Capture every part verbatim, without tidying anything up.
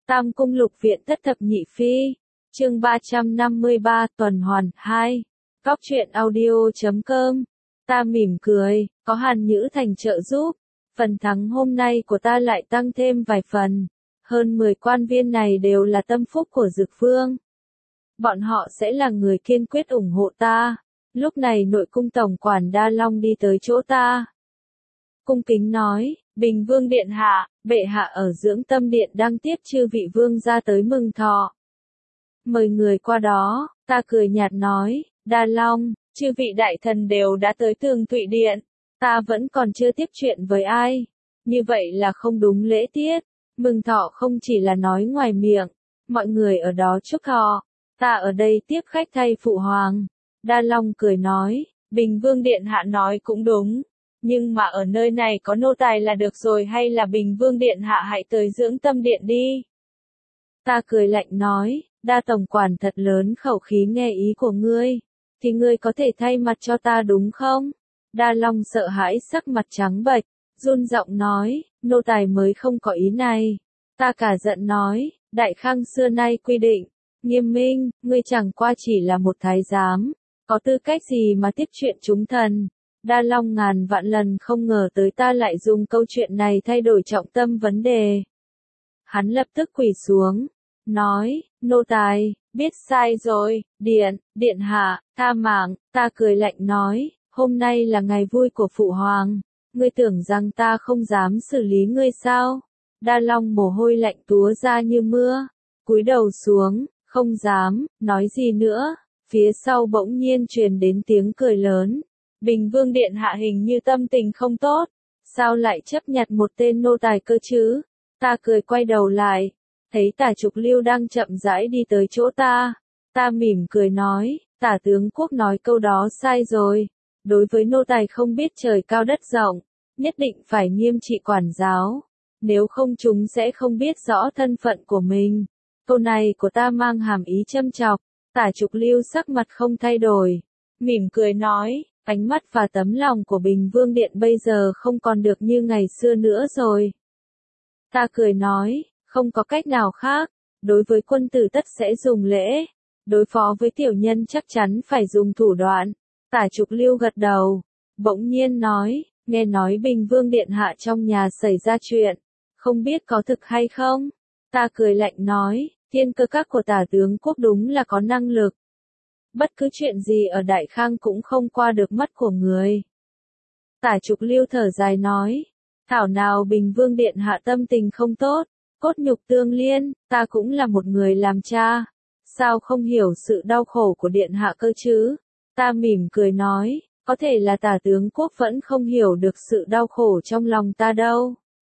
Tam cung lục viện thất thập nhị phi. Chương ba trăm năm mươi ba tuần hoàn hai. Góc truyện audio chấm com. Ta mỉm cười, có Hàn Nhữ Thành trợ giúp. Phần thắng hôm nay của ta lại tăng thêm vài phần. Hơn mười quan viên này đều là tâm phúc của Dực Vương. Bọn họ sẽ là người kiên quyết ủng hộ ta. Lúc này nội cung tổng quản Đa Long đi tới chỗ ta. Cung kính nói, Bình Vương điện hạ, bệ hạ ở Dưỡng Tâm điện đang tiếp chư vị vương ra tới mừng thọ. Mời người qua đó, ta cười nhạt nói, Đa Long, chư vị đại thần đều đã tới Tường Thụy điện, ta vẫn còn chưa tiếp chuyện với ai. Như vậy là không đúng lễ tiết, mừng thọ không chỉ là nói ngoài miệng, mọi người ở đó chúc thọ, ta ở đây tiếp khách thay phụ hoàng. Đa Long cười nói, Bình Vương điện hạ nói cũng đúng. Nhưng mà ở nơi này có nô tài là được rồi hay là Bình Vương điện hạ hãy tới Dưỡng Tâm điện đi. Ta cười lạnh nói, Đa tổng quản thật lớn khẩu khí nghe ý của ngươi, thì ngươi có thể thay mặt cho ta đúng không? Đa Long sợ hãi sắc mặt trắng bệch, run giọng nói, nô tài mới không có ý này. Ta cả giận nói, Đại Khang xưa nay quy định, nghiêm minh, ngươi chẳng qua chỉ là một thái giám, có tư cách gì mà tiếp chuyện chúng thần. Đa Long ngàn vạn lần không ngờ tới ta lại dùng câu chuyện này thay đổi trọng tâm vấn đề. Hắn lập tức quỳ xuống, nói, nô tài, biết sai rồi, điện, điện hạ, tha mạng. Ta cười lạnh nói, hôm nay là ngày vui của phụ hoàng, ngươi tưởng rằng ta không dám xử lý ngươi sao? Đa Long mồ hôi lạnh túa ra như mưa, cúi đầu xuống, không dám, nói gì nữa, phía sau bỗng nhiên truyền đến tiếng cười lớn. Bình Vương điện hạ hình như tâm tình không tốt, sao lại chấp nhặt một tên nô tài cơ chứ? Ta cười quay đầu lại, thấy Tả Trục Lưu đang chậm rãi đi tới chỗ ta. Ta mỉm cười nói, Tả tướng quốc nói câu đó sai rồi. Đối với nô tài không biết trời cao đất rộng, nhất định phải nghiêm trị quản giáo. Nếu không chúng sẽ không biết rõ thân phận của mình. Câu này của ta mang hàm ý châm chọc. Tả Trục Lưu sắc mặt không thay đổi, mỉm cười nói, ánh mắt và tấm lòng của Bình Vương điện bây giờ không còn được như ngày xưa nữa rồi. Ta cười nói, không có cách nào khác, đối với quân tử tất sẽ dùng lễ, đối phó với tiểu nhân chắc chắn phải dùng thủ đoạn. Tả Trục Lưu gật đầu, bỗng nhiên nói, nghe nói Bình Vương điện hạ trong nhà xảy ra chuyện, không biết có thực hay không? Ta cười lạnh nói, thiên cơ các của Tả tướng quốc đúng là có năng lực. Bất cứ chuyện gì ở Đại Khang cũng không qua được mắt của người. Tả Trục Lưu thở dài nói, thảo nào Bình Vương điện hạ tâm tình không tốt, cốt nhục tương liên, ta cũng là một người làm cha, sao không hiểu sự đau khổ của điện hạ cơ chứ? Ta mỉm cười nói, có thể là Tả tướng quốc vẫn không hiểu được sự đau khổ trong lòng ta đâu.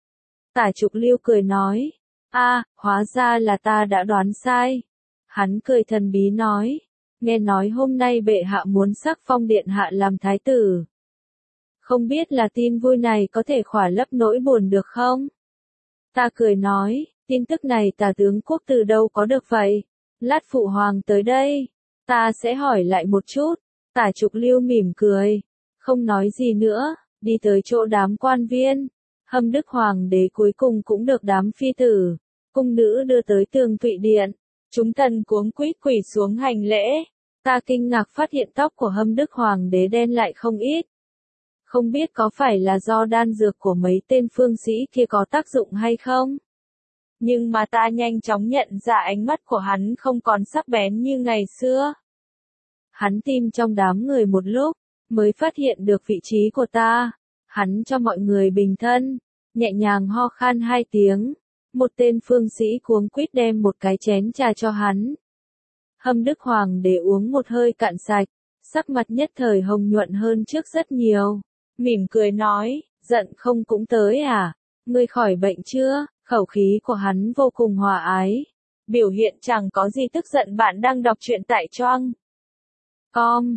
Tả Trục Lưu cười nói, a, hóa ra là ta đã đoán sai. Hắn cười thần bí nói, nghe nói hôm nay bệ hạ muốn sắc phong điện hạ làm thái tử. Không biết là tin vui này có thể khỏa lấp nỗi buồn được không? Ta cười nói, tin tức này Tả tướng quốc từ đâu có được vậy? Lát phụ hoàng tới đây, ta sẽ hỏi lại một chút. Tả Trục Lưu mỉm cười, không nói gì nữa, đi tới chỗ đám quan viên. Hâm Đức hoàng đế cuối cùng cũng được đám phi tử, cung nữ đưa tới Tường Thụy điện. Chúng thần cuống quýt quỳ xuống hành lễ. Ta kinh ngạc phát hiện tóc của Hâm Đức hoàng đế đen lại không ít. Không biết có phải là do đan dược của mấy tên phương sĩ kia có tác dụng hay không? Nhưng mà ta nhanh chóng nhận ra ánh mắt của hắn không còn sắc bén như ngày xưa. Hắn tìm trong đám người một lúc, mới phát hiện được vị trí của ta. Hắn cho mọi người bình thân, nhẹ nhàng ho khan hai tiếng. Một tên phương sĩ cuống quýt đem một cái chén trà cho hắn. Hâm Đức hoàng đế uống một hơi cạn sạch, sắc mặt nhất thời hồng nhuận hơn trước rất nhiều. Mỉm cười nói, giận không cũng tới à? Ngươi khỏi bệnh chưa? Khẩu khí của hắn vô cùng hòa ái. Biểu hiện chẳng có gì tức giận. Bạn đang đọc truyện tại Choang com,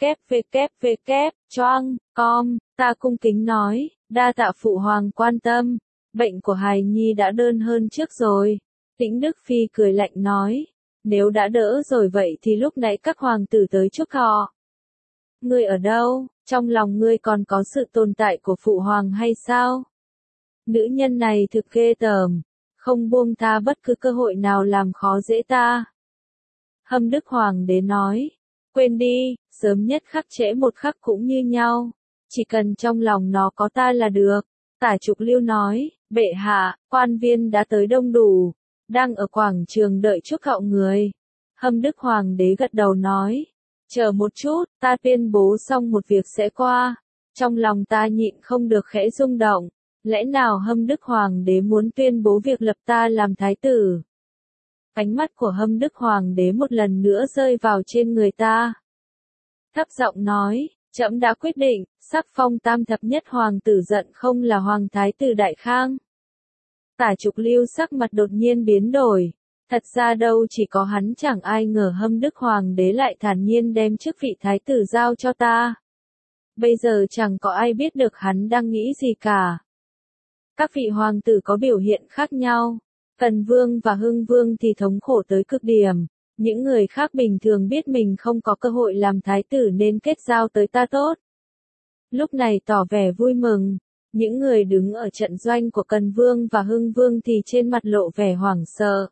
www, choang com. Ta cung kính nói, đa tạ phụ hoàng quan tâm. Bệnh của hài nhi đã đơn hơn trước rồi. Tĩnh Đức Phi cười lạnh nói, nếu đã đỡ rồi vậy thì lúc nãy các hoàng tử tới chúc thọ. Ngươi ở đâu? Trong lòng ngươi còn có sự tồn tại của phụ hoàng hay sao? Nữ nhân này thực ghê tởm, không buông tha bất cứ cơ hội nào làm khó dễ ta. Hâm Đức Hoàng đế nói, quên đi, sớm nhất khắc trễ một khắc cũng như nhau, chỉ cần trong lòng nó có ta là được. Tả Trục Lưu nói, bệ hạ, quan viên đã tới đông đủ, đang ở quảng trường đợi chúc hậu người. Hâm Đức Hoàng đế gật đầu nói, chờ một chút, ta tuyên bố xong một việc sẽ qua. Trong lòng ta nhịn không được khẽ rung động, lẽ nào Hâm Đức Hoàng đế muốn tuyên bố việc lập ta làm thái tử? Ánh mắt của Hâm Đức Hoàng đế một lần nữa rơi vào trên người ta. Thấp giọng nói, trẫm đã quyết định, sắc phong tam thập nhất hoàng tử Giận Không là hoàng thái tử Đại Khang. Tả Trục Lưu sắc mặt đột nhiên biến đổi. Thật ra đâu chỉ có hắn, chẳng ai ngờ Hâm Đức Hoàng đế lại thản nhiên đem chức vị thái tử giao cho ta. Bây giờ chẳng có ai biết được hắn đang nghĩ gì cả. Các vị hoàng tử có biểu hiện khác nhau. Cần Vương và Hưng Vương thì thống khổ tới cực điểm. Những người khác bình thường biết mình không có cơ hội làm thái tử nên kết giao tới ta tốt. Lúc này tỏ vẻ vui mừng. Những người đứng ở trận doanh của Cần Vương và Hưng Vương thì trên mặt lộ vẻ hoảng sợ.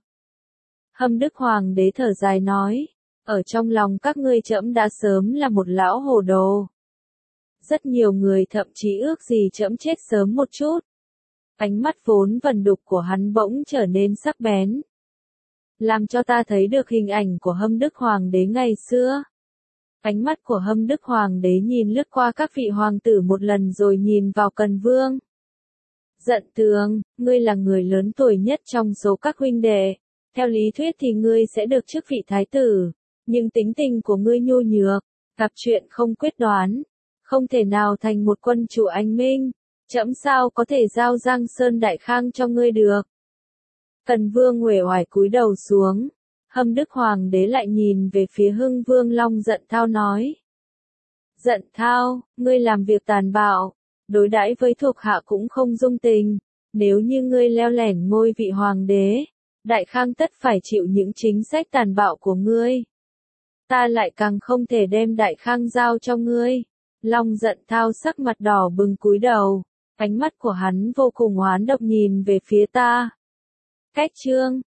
Hâm Đức Hoàng đế thở dài nói, ở trong lòng các ngươi trẫm đã sớm là một lão hồ đồ. Rất nhiều người thậm chí ước gì trẫm chết sớm một chút. Ánh mắt vốn vẩn đục của hắn bỗng trở nên sắc bén. Làm cho ta thấy được hình ảnh của Hâm Đức Hoàng đế ngày xưa. Ánh mắt của Hâm Đức Hoàng đế nhìn lướt qua các vị hoàng tử một lần rồi nhìn vào Cần Vương. Giận Tường, ngươi là người lớn tuổi nhất trong số các huynh đệ. Theo lý thuyết thì ngươi sẽ được chức vị thái tử. Nhưng tính tình của ngươi nhu nhược, gặp chuyện không quyết đoán. Không thể nào thành một quân chủ anh minh. Trẫm sao có thể giao Giang Sơn Đại Khang cho ngươi được. Cần Vương uể oải cúi đầu xuống. Hâm Đức Hoàng đế lại nhìn về phía Hưng Vương Long Giận Thao nói. Giận Thao, ngươi làm việc tàn bạo, đối đãi với thuộc hạ cũng không dung tình. Nếu như ngươi leo lẻn ngôi vị hoàng đế, Đại Khang tất phải chịu những chính sách tàn bạo của ngươi. Ta lại càng không thể đem Đại Khang giao cho ngươi. Long Giận Thao sắc mặt đỏ bừng cúi đầu, ánh mắt của hắn vô cùng oán độc nhìn về phía ta. Cách chương